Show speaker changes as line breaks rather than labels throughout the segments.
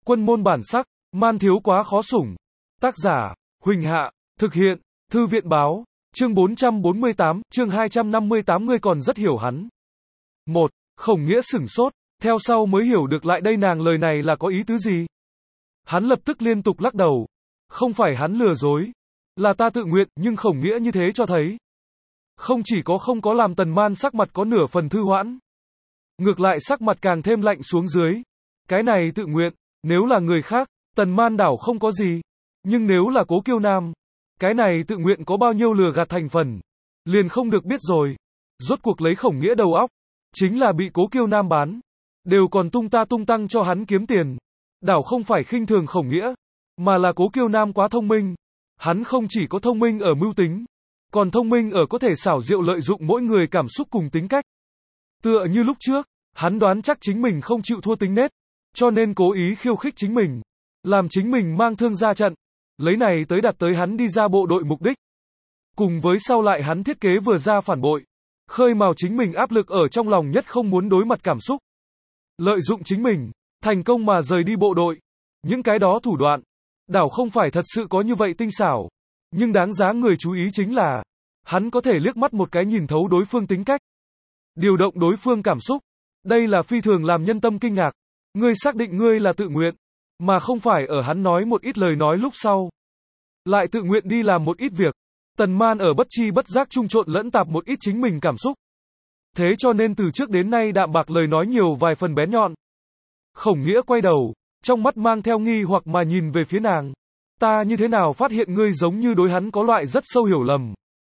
Quân môn bản sắc, man thiếu quá khó sủng. Tác giả, Huỳnh Hạ, thực hiện, Thư viện báo, chương 448, chương 258 ngươi còn rất hiểu hắn. 1. Khổng Nghĩa sửng sốt, theo sau mới hiểu được lại đây nàng lời này là có ý tứ gì. Hắn lập tức liên tục lắc đầu. Không phải hắn lừa dối, là ta tự nguyện, nhưng Khổng Nghĩa như thế cho thấy. Không chỉ có không có làm Tần Man sắc mặt có nửa phần thư hoãn. Ngược lại sắc mặt càng thêm lạnh xuống dưới. Cái này tự nguyện, nếu là người khác, Tần Man đảo không có gì. Nhưng nếu là Cố Kiêu Nam, cái này tự nguyện có bao nhiêu lừa gạt thành phần, liền không được biết rồi. Rốt cuộc lấy Khổng Nghĩa đầu óc, chính là bị Cố Kiêu Nam bán, đều còn tung ta tung tăng cho hắn kiếm tiền. Đảo không phải khinh thường Khổng Nghĩa, mà là Cố Kiêu Nam quá thông minh. Hắn không chỉ có thông minh ở mưu tính, còn thông minh ở có thể xảo diệu lợi dụng mỗi người cảm xúc cùng tính cách. Tựa như lúc trước, hắn đoán chắc chính mình không chịu thua tính nết, cho nên cố ý khiêu khích chính mình, làm chính mình mang thương ra trận, lấy này tới đặt tới hắn đi ra bộ đội mục đích. Cùng với sau lại hắn thiết kế vừa ra phản bội, khơi mào chính mình áp lực ở trong lòng nhất không muốn đối mặt cảm xúc. Lợi dụng chính mình, thành công mà rời đi bộ đội. Những cái đó thủ đoạn, đảo không phải thật sự có như vậy tinh xảo. Nhưng đáng giá người chú ý chính là, hắn có thể liếc mắt một cái nhìn thấu đối phương tính cách, điều động đối phương cảm xúc. Đây là phi thường làm nhân tâm kinh ngạc. Ngươi xác định ngươi là tự nguyện, mà không phải ở hắn nói một ít lời nói lúc sau, lại tự nguyện đi làm một ít việc. Tần Man ở bất chi bất giác trung trộn lẫn tạp một ít chính mình cảm xúc. Thế cho nên từ trước đến nay đạm bạc lời nói nhiều vài phần bén nhọn. Khổng Nghĩa quay đầu, trong mắt mang theo nghi hoặc mà nhìn về phía nàng. Ta như thế nào phát hiện ngươi giống như đối hắn có loại rất sâu hiểu lầm.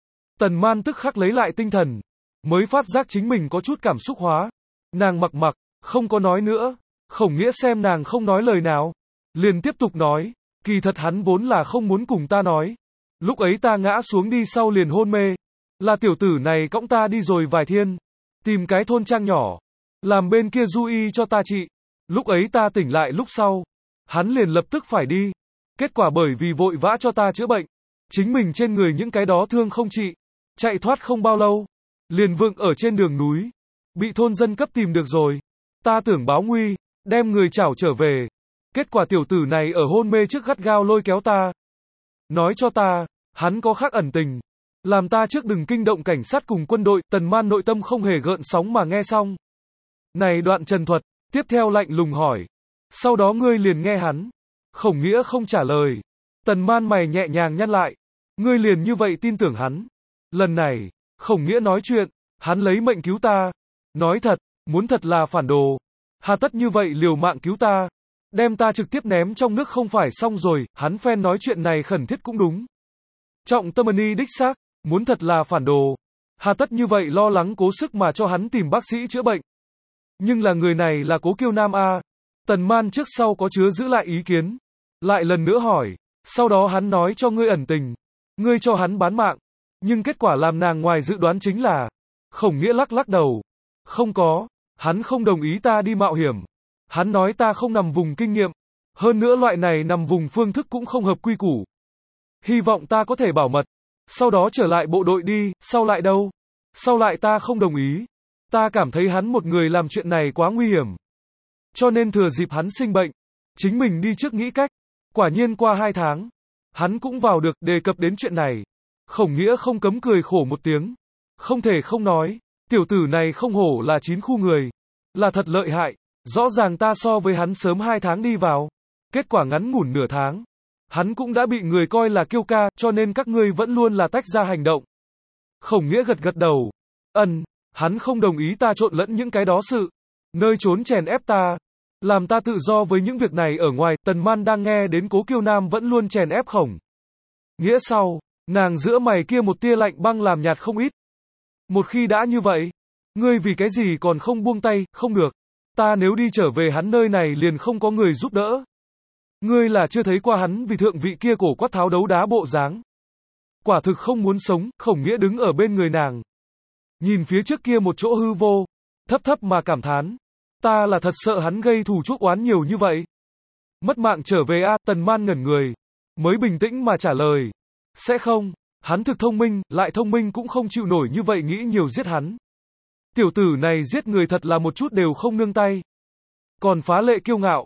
Tần Man tức khắc lấy lại tinh thần, mới phát giác chính mình có chút cảm xúc hóa. Nàng mặc, không có nói nữa. Khổng Nghĩa xem nàng không nói lời nào, liền tiếp tục nói, kỳ thật hắn vốn là không muốn cùng ta nói. Lúc ấy ta ngã xuống đi sau liền hôn mê, là tiểu tử này cõng ta đi rồi vài thiên, tìm cái thôn trang nhỏ, làm bên kia du y cho ta trị. Lúc ấy ta tỉnh lại lúc sau, hắn liền lập tức phải đi. Kết quả bởi vì vội vã cho ta chữa bệnh, chính mình trên người những cái đó thương không trị, chạy thoát không bao lâu, liền vượng ở trên đường núi, bị thôn dân cấp tìm được rồi. Ta tưởng báo nguy, đem người chảo trở về. Kết quả tiểu tử này ở hôn mê trước gắt gao lôi kéo ta, nói cho ta, hắn có khác ẩn tình, làm ta trước đừng kinh động cảnh sát cùng quân đội. Tần Man nội tâm không hề gợn sóng mà nghe xong này đoạn trần thuật, tiếp theo lạnh lùng hỏi, sau đó ngươi liền nghe hắn. Khổng Nghĩa không trả lời. Tần Man mày nhẹ nhàng nhăn lại, ngươi liền như vậy tin tưởng hắn. Lần này, Khổng Nghĩa nói chuyện, hắn lấy mệnh cứu ta. Nói thật, muốn thật là phản đồ, hà tất như vậy liều mạng cứu ta, đem ta trực tiếp ném trong nước không phải xong rồi. Hắn phen nói chuyện này khẩn thiết cũng đúng. Trọng tâm ni đích xác, muốn thật là phản đồ, hà tất như vậy lo lắng cố sức mà cho hắn tìm bác sĩ chữa bệnh. Nhưng là người này là Cố Kiêu Nam a. Tần Man trước sau có chứa giữ lại ý kiến, lại lần nữa hỏi, sau đó hắn nói cho ngươi ẩn tình, ngươi cho hắn bán mạng. Nhưng kết quả làm nàng ngoài dự đoán chính là, Khổng Nghĩa lắc đầu, không có, hắn không đồng ý ta đi mạo hiểm. Hắn nói ta không nằm vùng kinh nghiệm, hơn nữa loại này nằm vùng phương thức cũng không hợp quy củ. Hy vọng ta có thể bảo mật, sau đó trở lại bộ đội đi. Sau lại đâu? Sau lại ta không đồng ý. Ta cảm thấy hắn một người làm chuyện này quá nguy hiểm, cho nên thừa dịp hắn sinh bệnh, chính mình đi trước nghĩ cách. Quả nhiên qua 2 tháng, hắn cũng vào được. Đề cập đến chuyện này, Khổng Nghĩa không cấm cười khổ một tiếng. Không thể không nói, tiểu tử này không hổ là 9 khu người, là thật lợi hại. Rõ ràng ta so với hắn sớm 2 tháng đi vào, kết quả ngắn ngủn nửa tháng, hắn cũng đã bị người coi là kiêu ca, cho nên các ngươi vẫn luôn là tách ra hành động. Khổng Nghĩa gật đầu. Hắn không đồng ý ta trộn lẫn những cái đó sự, nơi trốn chèn ép ta, làm ta tự do với những việc này ở ngoài. Tần Man đang nghe đến Cố Kiêu Nam vẫn luôn chèn ép Khổng Nghĩa sau, nàng giữa mày kia một tia lạnh băng làm nhạt không ít. Một khi đã như vậy, ngươi vì cái gì còn không buông tay? Không được, ta nếu đi trở về hắn nơi này liền không có người giúp đỡ. Ngươi là chưa thấy qua hắn vì thượng vị kia cổ quát tháo đấu đá bộ dáng, quả thực không muốn sống. Khổng Nghĩa đứng ở bên người nàng, nhìn phía trước kia một chỗ hư vô, thấp mà cảm thán, ta là thật sợ hắn gây thù chuốc oán nhiều như vậy, mất mạng trở về a. Tần Man ngẩn người, mới bình tĩnh mà trả lời, sẽ không, hắn thực thông minh, lại thông minh cũng không chịu nổi như vậy nghĩ nhiều giết hắn. Tiểu tử này giết người thật là một chút đều không nương tay, còn phá lệ kiêu ngạo.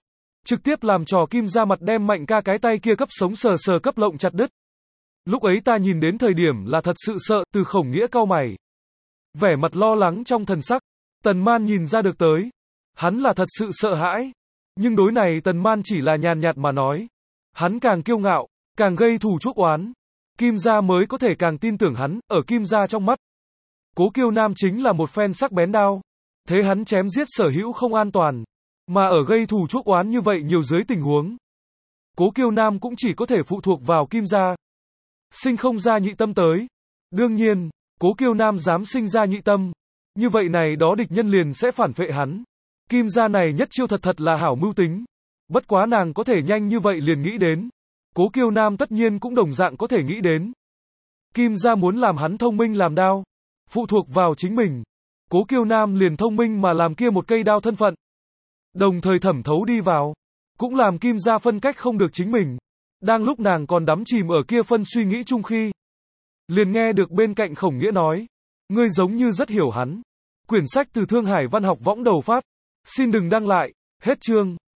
trực tiếp làm trò Kim ra mặt đem Mạnh ca cái tay kia cấp sống sờ sờ cấp lộng chặt đứt. Lúc ấy ta nhìn đến thời điểm là thật sự sợ, Từ Khổng Nghĩa cau mày. Vẻ mặt lo lắng trong thần sắc, Tần Man nhìn ra được tới. Hắn là thật sự sợ hãi. Nhưng đối này Tần Man chỉ là nhàn nhạt mà nói. Hắn càng kiêu ngạo, càng gây thù chuốc oán. Kim gia mới có thể càng tin tưởng hắn, ở Kim gia trong mắt. Cố Kiêu Nam chính là một phen sắc bén đao. Thế hắn chém giết sở hữu không an toàn. Mà ở gây thù chuốc oán như vậy nhiều dưới tình huống. Cố Kiêu Nam cũng chỉ có thể phụ thuộc vào Kim gia. Sinh không ra nhị tâm tới. Đương nhiên, Cố Kiêu Nam dám sinh ra nhị tâm. Như vậy này đó địch nhân liền sẽ phản phệ hắn. Kim gia này nhất chiêu thật thật là hảo mưu tính. Bất quá nàng có thể nhanh như vậy liền nghĩ đến. Cố Kiêu Nam tất nhiên cũng đồng dạng có thể nghĩ đến. Kim gia muốn làm hắn thông minh làm đao. Phụ thuộc vào chính mình. Cố Kiêu Nam liền thông minh mà làm kia một cây đao thân phận. Đồng thời thẩm thấu đi vào. Cũng làm Kim gia phân cách không được chính mình. Đang lúc nàng còn đắm chìm ở kia phân suy nghĩ chung khi. Liền nghe được bên cạnh Khổng Nghĩa nói. Ngươi giống như rất hiểu hắn. Quyển sách từ Thương Hải Văn học võng đầu phát. Xin đừng đăng lại. Hết chương.